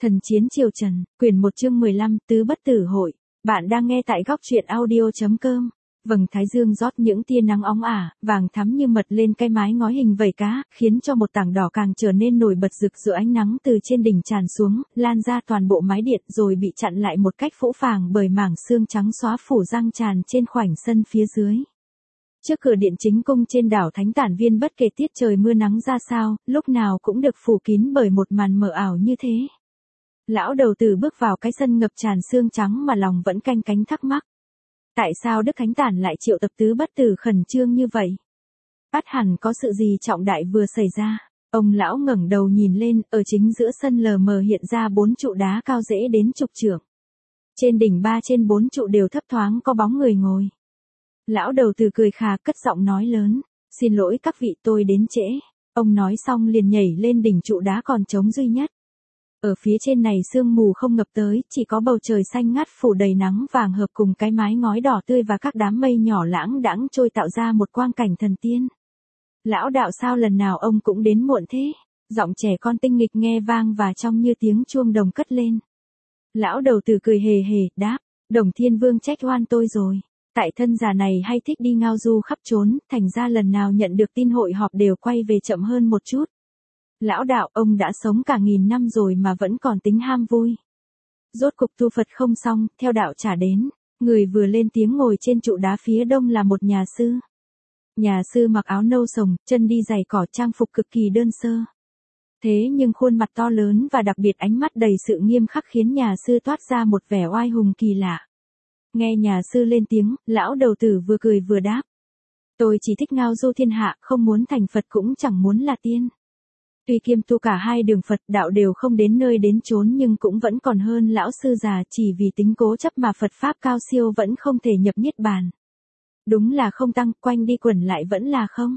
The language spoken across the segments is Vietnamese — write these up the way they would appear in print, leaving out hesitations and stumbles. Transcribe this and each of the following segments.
Thần chiến triều Trần, quyển 1 chương 15, tứ bất tử hội. Bạn đang nghe tại góc truyện audio.com. Vầng thái dương rót những tia nắng óng ả, vàng thắm như mật lên cái mái ngói hình vảy cá, khiến cho một tảng đỏ càng trở nên nổi bật rực giữa ánh nắng từ trên đỉnh tràn xuống, lan ra toàn bộ mái điện rồi bị chặn lại một cách phũ phàng bởi mảng sương trắng xóa phủ răng tràn trên khoảnh sân phía dưới. Trước cửa điện chính cung trên đảo Thánh Tản Viên, bất kể tiết trời mưa nắng ra sao, lúc nào cũng được phủ kín bởi một màn mờ ảo như thế. Lão đầu tử bước vào cái sân ngập tràn sương trắng mà lòng vẫn canh cánh thắc mắc. Tại sao Đức Thánh Tản lại triệu tập tứ bất tử khẩn trương như vậy? Ắt hẳn có sự gì trọng đại vừa xảy ra. Ông lão ngẩng đầu nhìn lên, ở chính giữa sân lờ mờ hiện ra 4 trụ đá cao dễ đến chục trượng. Trên đỉnh 3 trên 4 trụ đều thấp thoáng có bóng người ngồi. Lão đầu tử cười khà cất giọng nói lớn, xin lỗi các vị, tôi đến trễ. Ông nói xong liền nhảy lên đỉnh trụ đá còn trống duy nhất. Ở phía trên này sương mù không ngập tới, chỉ có bầu trời xanh ngắt phủ đầy nắng vàng hợp cùng cái mái ngói đỏ tươi và các đám mây nhỏ lãng đãng trôi tạo ra một quang cảnh thần tiên. Lão đạo, sao lần nào ông cũng đến muộn thế? Giọng trẻ con tinh nghịch nghe vang và trong như tiếng chuông đồng cất lên. Lão đầu tử cười hề hề, đáp, Đồng Thiên Vương trách oan tôi rồi. Tại thân già này hay thích đi ngao du khắp trốn, thành ra lần nào nhận được tin hội họp đều quay về chậm hơn một chút. Lão đạo, ông đã sống cả 1000 năm rồi mà vẫn còn tính ham vui. Rốt cục tu Phật không xong, theo đạo trả đến. Người vừa lên tiếng ngồi trên trụ đá phía đông là một nhà sư. Nhà sư mặc áo nâu sồng, chân đi giày cỏ, trang phục cực kỳ đơn sơ. Thế nhưng khuôn mặt to lớn và đặc biệt ánh mắt đầy sự nghiêm khắc khiến nhà sư toát ra một vẻ oai hùng kỳ lạ. Nghe nhà sư lên tiếng, lão đầu tử vừa cười vừa đáp. Tôi chỉ thích ngao du thiên hạ, không muốn thành Phật cũng chẳng muốn là tiên. Tuy kiêm tu cả hai đường Phật đạo đều không đến nơi đến chốn nhưng cũng vẫn còn hơn lão sư già, chỉ vì tính cố chấp mà Phật Pháp cao siêu vẫn không thể nhập niết bàn. Đúng là không tăng, quanh đi quẩn lại vẫn là không.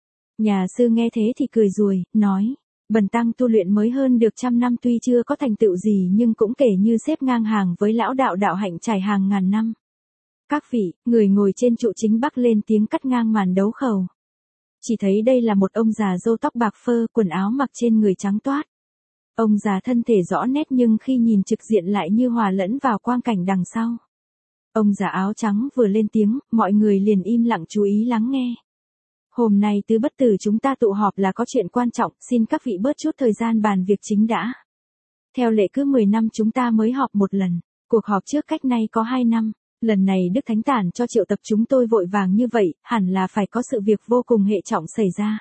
Nhà sư nghe thế thì cười rùi, nói, bần tăng tu luyện mới hơn được 100 năm tuy chưa có thành tựu gì nhưng cũng kể như xếp ngang hàng với lão đạo đạo hạnh trải hàng ngàn năm. Các vị, người ngồi trên trụ chính bắc lên tiếng cắt ngang màn đấu khẩu. Chỉ thấy đây là một ông già râu tóc bạc phơ, quần áo mặc trên người trắng toát. Ông già thân thể rõ nét nhưng khi nhìn trực diện lại như hòa lẫn vào quang cảnh đằng sau. Ông già áo trắng vừa lên tiếng, mọi người liền im lặng chú ý lắng nghe. Hôm nay tứ bất tử chúng ta tụ họp là có chuyện quan trọng, xin các vị bớt chút thời gian bàn việc chính đã. Theo lệ cứ 10 năm chúng ta mới họp một lần, cuộc họp trước cách nay có 2 năm. Lần này Đức Thánh Tản cho triệu tập chúng tôi vội vàng như vậy, hẳn là phải có sự việc vô cùng hệ trọng xảy ra.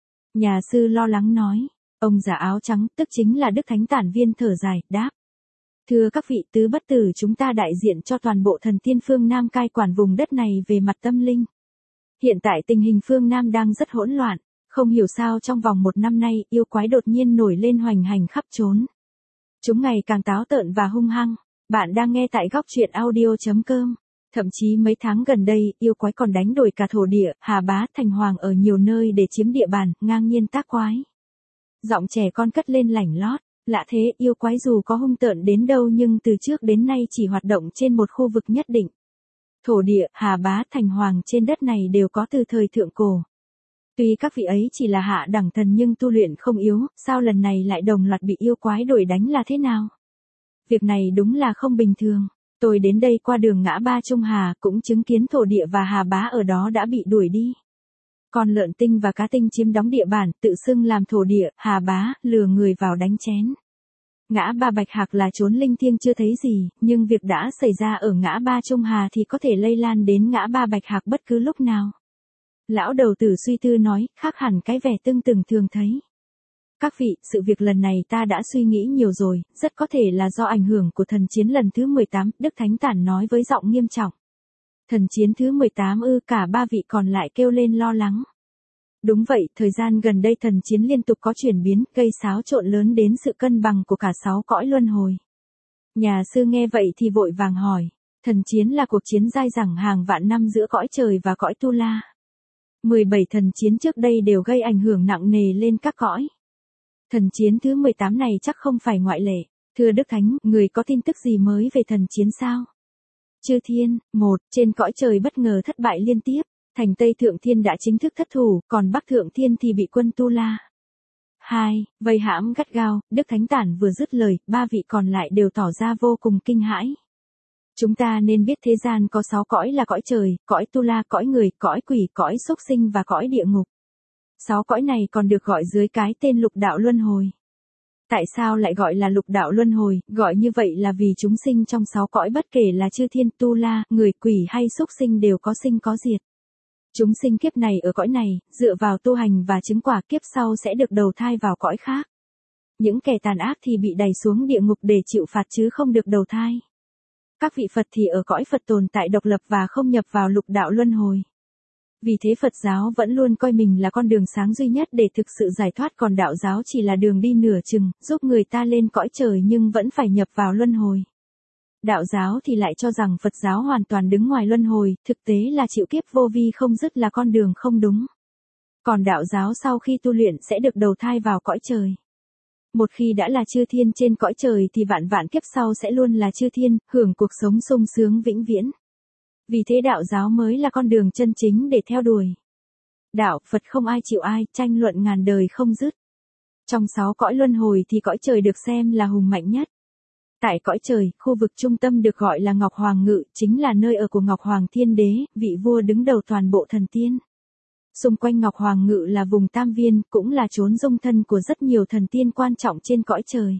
Nhà sư lo lắng nói, ông già áo trắng, tức chính là Đức Thánh Tản Viên thở dài, đáp. Thưa các vị, tứ bất tử chúng ta đại diện cho toàn bộ thần tiên phương Nam cai quản vùng đất này về mặt tâm linh. Hiện tại tình hình phương Nam đang rất hỗn loạn, không hiểu sao trong vòng 1 năm nay yêu quái đột nhiên nổi lên hoành hành khắp trốn. Chúng ngày càng táo tợn và hung hăng. Bạn đang nghe tại góc truyện audio.com. Thậm chí mấy tháng gần đây, yêu quái còn đánh đổi cả thổ địa, Hà Bá, Thành Hoàng ở nhiều nơi để chiếm địa bàn, ngang nhiên tác quái. Giọng trẻ con cất lên lảnh lót, lạ thế, yêu quái dù có hung tợn đến đâu nhưng từ trước đến nay chỉ hoạt động trên một khu vực nhất định. Thổ địa, Hà Bá, Thành Hoàng trên đất này đều có từ thời thượng cổ. Tuy các vị ấy chỉ là hạ đẳng thần nhưng tu luyện không yếu, sao lần này lại đồng loạt bị yêu quái đuổi đánh là thế nào? Việc này đúng là không bình thường. Tôi đến đây qua đường ngã ba Trung Hà, cũng chứng kiến thổ địa và Hà Bá ở đó đã bị đuổi đi. Còn lợn tinh và cá tinh chiếm đóng địa bàn, tự xưng làm thổ địa, Hà Bá, lừa người vào đánh chén. Ngã ba Bạch Hạc là chốn linh thiêng chưa thấy gì, nhưng việc đã xảy ra ở ngã ba Trung Hà thì có thể lây lan đến ngã ba Bạch Hạc bất cứ lúc nào. Lão đầu tử suy tư nói, khác hẳn cái vẻ tương từng thường thấy. Các vị, sự việc lần này ta đã suy nghĩ nhiều rồi, rất có thể là do ảnh hưởng của thần chiến lần thứ 18, Đức Thánh Tản nói với giọng nghiêm trọng. Thần chiến thứ 18 ư? Cả 3 vị còn lại kêu lên lo lắng. Đúng vậy, thời gian gần đây thần chiến liên tục có chuyển biến, gây xáo trộn lớn đến sự cân bằng của cả 6 cõi luân hồi. Nhà sư nghe vậy thì vội vàng hỏi, thần chiến là cuộc chiến dai dẳng hàng vạn năm giữa cõi trời và cõi Tu La. 17 thần chiến trước đây đều gây ảnh hưởng nặng nề lên các cõi. Thần chiến thứ 18 này chắc không phải ngoại lệ. Thưa Đức Thánh, người có tin tức gì mới về thần chiến sao? Chư thiên, trên cõi trời bất ngờ thất bại liên tiếp, thành Tây Thượng Thiên đã chính thức thất thủ, còn Bắc Thượng Thiên thì bị quân Tu La 2, vây hãm gắt gao, Đức Thánh Tản vừa dứt lời, ba vị còn lại đều tỏ ra vô cùng kinh hãi. Chúng ta nên biết thế gian có 6 cõi là cõi trời, cõi tu la, cõi người, cõi quỷ, cõi súc sinh và cõi địa ngục. 6 cõi này còn được gọi dưới cái tên lục đạo luân hồi. Tại sao lại gọi là lục đạo luân hồi? Gọi như vậy là vì chúng sinh trong 6 cõi bất kể là chư thiên, tu la, người, quỷ hay súc sinh đều có sinh có diệt. Chúng sinh kiếp này ở cõi này, dựa vào tu hành và chứng quả kiếp sau sẽ được đầu thai vào cõi khác. Những kẻ tàn ác thì bị đày xuống địa ngục để chịu phạt chứ không được đầu thai. Các vị Phật thì ở cõi Phật tồn tại độc lập và không nhập vào lục đạo luân hồi. Vì thế Phật giáo vẫn luôn coi mình là con đường sáng duy nhất để thực sự giải thoát, còn đạo giáo chỉ là đường đi nửa chừng, giúp người ta lên cõi trời nhưng vẫn phải nhập vào luân hồi. Đạo giáo thì lại cho rằng Phật giáo hoàn toàn đứng ngoài luân hồi, thực tế là chịu kiếp vô vi không dứt là con đường không đúng. Còn đạo giáo sau khi tu luyện sẽ được đầu thai vào cõi trời. Một khi đã là chư thiên trên cõi trời thì vạn vạn kiếp sau sẽ luôn là chư thiên, hưởng cuộc sống sung sướng vĩnh viễn. Vì thế đạo giáo mới là con đường chân chính để theo đuổi. Đạo Phật không ai chịu ai, tranh luận ngàn đời không dứt. Trong 6 cõi luân hồi thì cõi trời được xem là hùng mạnh nhất. Tại cõi trời, khu vực trung tâm được gọi là Ngọc Hoàng Ngự, chính là nơi ở của Ngọc Hoàng Thiên Đế, vị vua đứng đầu toàn bộ thần tiên. Xung quanh Ngọc Hoàng Ngự là vùng Tam Viên, cũng là chốn dung thân của rất nhiều thần tiên quan trọng trên cõi trời.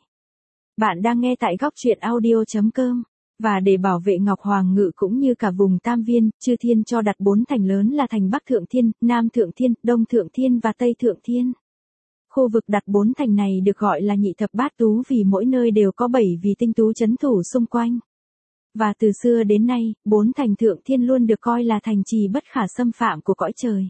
Bạn đang nghe tại góc truyện audio.com. Và để bảo vệ Ngọc Hoàng Ngự cũng như cả vùng Tam Viên, chư thiên cho đặt 4 thành lớn là thành Bắc Thượng Thiên, Nam Thượng Thiên, Đông Thượng Thiên và Tây Thượng Thiên. Khu vực đặt 4 thành này được gọi là nhị thập bát tú vì mỗi nơi đều có 7 vì tinh tú trấn thủ xung quanh. Và từ xưa đến nay, 4 thành Thượng Thiên luôn được coi là thành trì bất khả xâm phạm của cõi trời.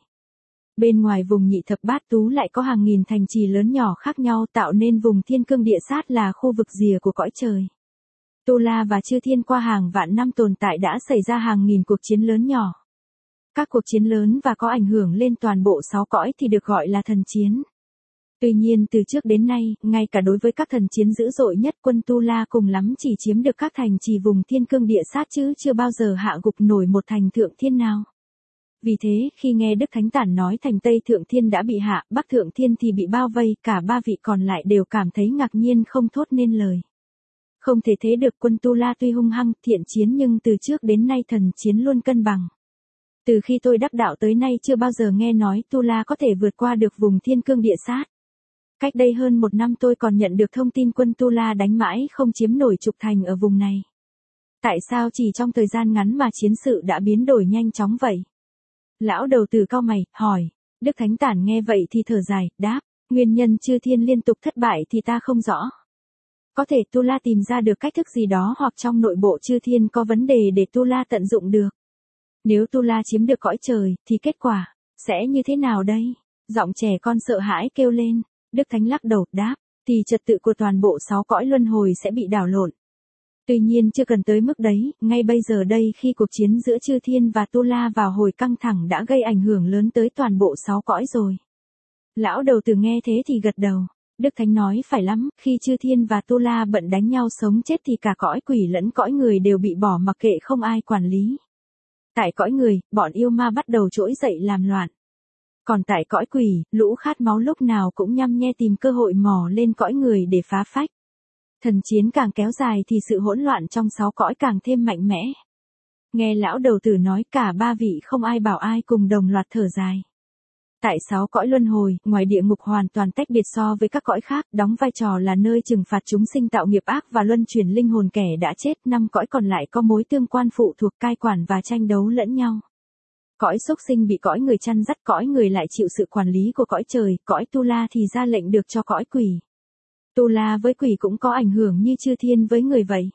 Bên ngoài vùng nhị thập bát tú lại có hàng nghìn thành trì lớn nhỏ khác nhau tạo nên vùng thiên cương địa sát là khu vực rìa của cõi trời. Tu La và chư thiên qua hàng vạn năm tồn tại đã xảy ra hàng nghìn cuộc chiến lớn nhỏ. Các cuộc chiến lớn và có ảnh hưởng lên toàn bộ 6 cõi thì được gọi là thần chiến. Tuy nhiên từ trước đến nay, ngay cả đối với các thần chiến dữ dội nhất, quân Tu La cùng lắm chỉ chiếm được các thành trì vùng thiên cương địa sát chứ chưa bao giờ hạ gục nổi một thành Thượng Thiên nào. Vì thế, khi nghe Đức Thánh Tản nói thành Tây Thượng Thiên đã bị hạ, Bắc Thượng Thiên thì bị bao vây, cả ba vị còn lại đều cảm thấy ngạc nhiên không thốt nên lời. Không thể thế được, quân Tu La tuy hung hăng, thiện chiến nhưng từ trước đến nay thần chiến luôn cân bằng. Từ khi tôi đắc đạo tới nay chưa bao giờ nghe nói Tu La có thể vượt qua được vùng thiên cương địa sát. Cách đây hơn 1 năm tôi còn nhận được thông tin quân Tu La đánh mãi không chiếm nổi trục thành ở vùng này. Tại sao chỉ trong thời gian ngắn mà chiến sự đã biến đổi nhanh chóng vậy? Lão đầu tử cau mày, hỏi. Đức Thánh Tản nghe vậy thì thở dài, đáp, nguyên nhân chư thiên liên tục thất bại thì ta không rõ. Có thể Tu La tìm ra được cách thức gì đó hoặc trong nội bộ chư thiên có vấn đề để Tu La tận dụng được. Nếu Tu La chiếm được cõi trời, thì kết quả sẽ như thế nào đây? Giọng trẻ con sợ hãi kêu lên. Đức Thánh lắc đầu, đáp, thì trật tự của toàn bộ 6 cõi luân hồi sẽ bị đảo lộn. Tuy nhiên chưa cần tới mức đấy, ngay bây giờ đây khi cuộc chiến giữa chư thiên và Tu La vào hồi căng thẳng đã gây ảnh hưởng lớn tới toàn bộ 6 cõi rồi. Lão đầu tử nghe thế thì gật đầu. Đức Thánh nói phải lắm, khi chư thiên và Tu La bận đánh nhau sống chết thì cả cõi quỷ lẫn cõi người đều bị bỏ mặc kệ không ai quản lý. Tại cõi người, bọn yêu ma bắt đầu trỗi dậy làm loạn. Còn tại cõi quỷ, lũ khát máu lúc nào cũng nhăm nhe tìm cơ hội mò lên cõi người để phá phách. Thần chiến càng kéo dài thì sự hỗn loạn trong 6 cõi càng thêm mạnh mẽ. Nghe lão đầu tử nói cả ba vị không ai bảo ai cùng đồng loạt thở dài. Tại 6 cõi luân hồi, ngoài địa ngục hoàn toàn tách biệt so với các cõi khác, đóng vai trò là nơi trừng phạt chúng sinh tạo nghiệp ác và luân chuyển linh hồn kẻ đã chết, 5 cõi còn lại có mối tương quan phụ thuộc cai quản và tranh đấu lẫn nhau. Cõi súc sinh bị cõi người chăn dắt, cõi người lại chịu sự quản lý của cõi trời, cõi Tu La thì ra lệnh được cho cõi quỷ. Tu La với quỷ cũng có ảnh hưởng như chư thiên với người vậy.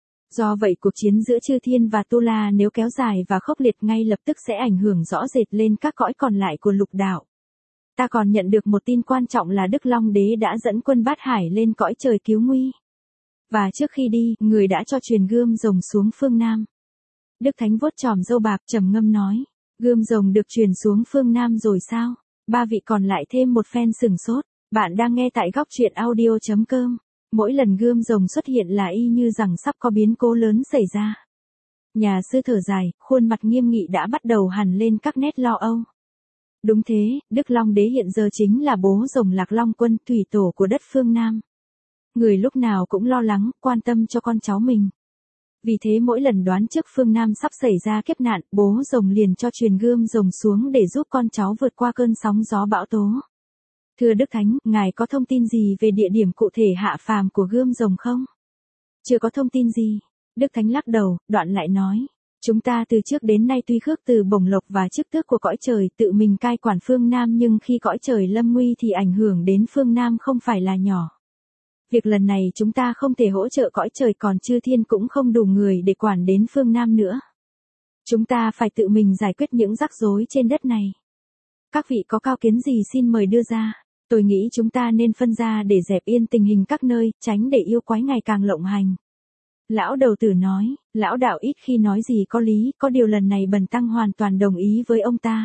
Do vậy cuộc chiến giữa chư thiên và Tu La nếu kéo dài và khốc liệt ngay lập tức sẽ ảnh hưởng rõ rệt lên các cõi còn lại của lục đạo. Ta còn nhận được một tin quan trọng là Đức Long Đế đã dẫn quân Bát Hải lên cõi trời cứu nguy. Và trước khi đi, người đã cho truyền gươm rồng xuống phương Nam. Đức Thánh vuốt chòm râu bạc trầm ngâm nói, gươm rồng được truyền xuống phương Nam rồi sao? Ba vị còn lại thêm một phen sửng sốt. Bạn đang nghe tại góc truyện audio.com. Mỗi lần gươm rồng xuất hiện là y như rằng sắp có biến cố lớn xảy ra. Nhà sư thở dài, khuôn mặt nghiêm nghị đã bắt đầu hằn lên các nét lo âu. Đúng thế, Đức Long Đế hiện giờ chính là bố rồng Lạc Long Quân, thủy tổ của đất phương Nam. Người lúc nào cũng lo lắng, quan tâm cho con cháu mình. Vì thế mỗi lần đoán trước phương Nam sắp xảy ra kiếp nạn, bố rồng liền cho truyền gươm rồng xuống để giúp con cháu vượt qua cơn sóng gió bão tố. Thưa Đức Thánh, ngài có thông tin gì về địa điểm cụ thể hạ phàm của gươm rồng không? Chưa có thông tin gì. Đức Thánh lắc đầu, đoạn lại nói. Chúng ta từ trước đến nay tuy khước từ bổng lộc và chức tước của cõi trời tự mình cai quản phương Nam, nhưng khi cõi trời lâm nguy thì ảnh hưởng đến phương Nam không phải là nhỏ. Việc lần này chúng ta không thể hỗ trợ cõi trời, còn chư thiên cũng không đủ người để quản đến phương Nam nữa. Chúng ta phải tự mình giải quyết những rắc rối trên đất này. Các vị có cao kiến gì xin mời đưa ra. Tôi nghĩ chúng ta nên phân ra để dẹp yên tình hình các nơi, tránh để yêu quái ngày càng lộng hành. Lão đầu tử nói, lão đạo ít khi nói gì có lý, có điều lần này bần tăng hoàn toàn đồng ý với ông ta.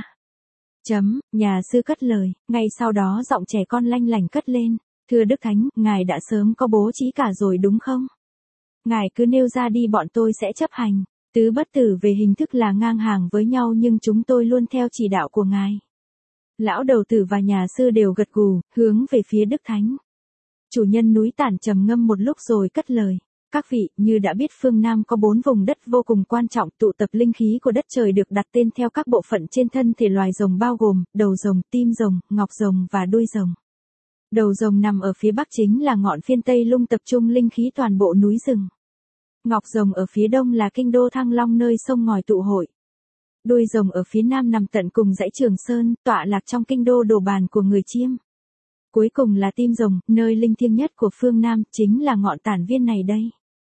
Nhà sư cất lời, ngay sau đó giọng trẻ con lanh lảnh cất lên. Thưa Đức Thánh, ngài đã sớm có bố trí cả rồi đúng không? Ngài cứ nêu ra đi, bọn tôi sẽ chấp hành. Tứ bất tử về hình thức là ngang hàng với nhau, nhưng chúng tôi luôn theo chỉ đạo của ngài. Lão đầu tử và nhà sư đều gật gù, hướng về phía Đức Thánh. Chủ nhân núi Tản trầm ngâm một lúc rồi cất lời. Các vị, như đã biết phương Nam có 4 vùng đất vô cùng quan trọng, tụ tập linh khí của đất trời được đặt tên theo các bộ phận trên thân thể loài rồng, bao gồm đầu rồng, tim rồng, ngọc rồng và đuôi rồng. Đầu rồng nằm ở phía bắc chính là ngọn phiên Tây Lung tập trung linh khí toàn bộ núi rừng. Ngọc rồng ở phía đông là kinh đô Thăng Long nơi sông ngòi tụ hội. Đuôi rồng ở phía nam nằm tận cùng dãy Trường Sơn, tọa lạc trong kinh đô Đồ Bàn của người Chiêm. Cuối cùng là tim rồng, nơi linh thiêng nhất của phương Nam, chính là ngọn Tản Viên này đây.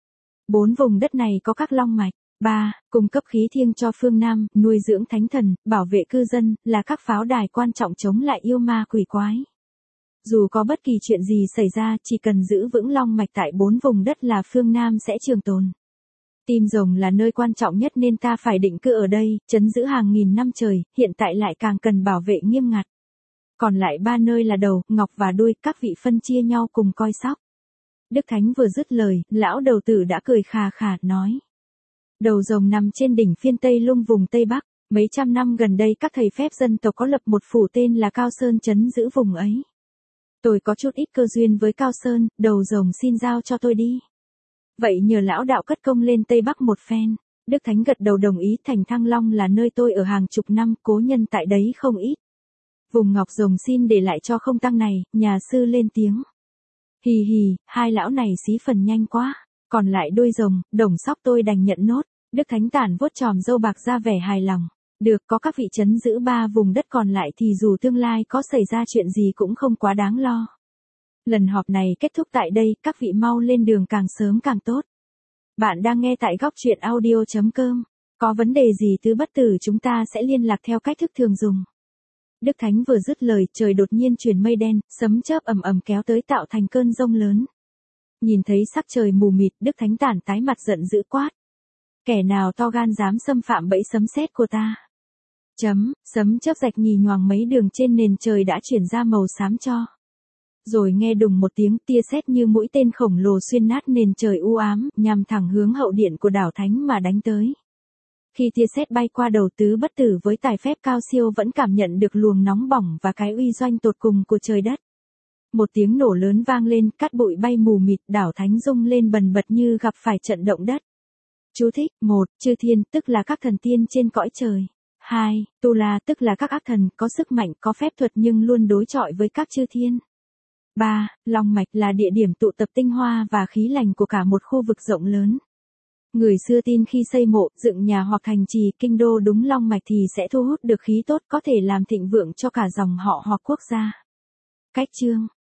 4 vùng đất này có các long mạch. 3. Cung cấp khí thiêng cho phương Nam, nuôi dưỡng thánh thần, bảo vệ cư dân, là các pháo đài quan trọng chống lại yêu ma quỷ quái. Dù có bất kỳ chuyện gì xảy ra, chỉ cần giữ vững long mạch tại 4 vùng đất là phương Nam sẽ trường tồn. Tim rồng là nơi quan trọng nhất nên ta phải định cư ở đây, trấn giữ hàng nghìn năm trời, hiện tại lại càng cần bảo vệ nghiêm ngặt. Còn lại 3 nơi là đầu, ngọc và đuôi, các vị phân chia nhau cùng coi sóc. Đức Thánh vừa dứt lời, lão đầu tử đã cười khà khà, nói. Đầu rồng nằm trên đỉnh phiên Tây Lung vùng Tây Bắc. Mấy trăm năm gần đây các thầy phép dân tộc có lập một phủ tên là Cao Sơn trấn giữ vùng ấy. Tôi có chút ít cơ duyên với Cao Sơn, đầu rồng xin giao cho tôi đi. Vậy nhờ lão đạo cất công lên Tây Bắc một phen. Đức Thánh gật đầu đồng ý. Thành Thăng Long là nơi tôi ở hàng chục năm, cố nhân tại đấy không ít. Vùng ngọc rồng xin để lại cho không tăng này, nhà sư lên tiếng. Hì hì, hai lão này xí phần nhanh quá. Còn lại đuôi rồng, đồng sóc tôi đành nhận nốt. Đức Thánh tản vuốt chòm râu bạc ra vẻ hài lòng. Được, có các vị trấn giữ 3 vùng đất còn lại thì dù tương lai có xảy ra chuyện gì cũng không quá đáng lo. Lần họp này kết thúc tại đây, các vị mau lên đường càng sớm càng tốt. Bạn đang nghe tại góc truyện audio.com. Có vấn đề gì tứ bất tử chúng ta sẽ liên lạc theo cách thức thường dùng. Đức Thánh vừa dứt lời, trời đột nhiên chuyển mây đen, sấm chớp ầm ầm kéo tới tạo thành cơn giông lớn. Nhìn thấy sắc trời mù mịt, Đức Thánh tản tái mặt giận dữ quát. Kẻ nào to gan dám xâm phạm bẫy sấm sét của ta. Sấm chớp rạch nhì nhoàng mấy đường trên nền trời đã chuyển ra màu xám cho. Rồi nghe đùng một tiếng, tia sét như mũi tên khổng lồ xuyên nát nền trời u ám, nhằm thẳng hướng hậu điện của đảo Thánh mà đánh tới. Khi tia sét bay qua đầu tứ bất tử với tài phép cao siêu vẫn cảm nhận được luồng nóng bỏng và cái uy doanh tột cùng của trời đất. Một tiếng nổ lớn vang lên, cát bụi bay mù mịt, đảo Thánh rung lên bần bật như gặp phải trận động đất. Chú thích: 1. Chư thiên, tức là các thần tiên trên cõi trời. 2. Tu La, tức là các ác thần, có sức mạnh, có phép thuật nhưng luôn đối chọi với các chư thiên. 3. Long mạch là địa điểm tụ tập tinh hoa và khí lành của cả một khu vực rộng lớn. Người xưa tin khi xây mộ, dựng nhà hoặc thành trì, kinh đô đúng long mạch thì sẽ thu hút được khí tốt có thể làm thịnh vượng cho cả dòng họ hoặc quốc gia. Cách chương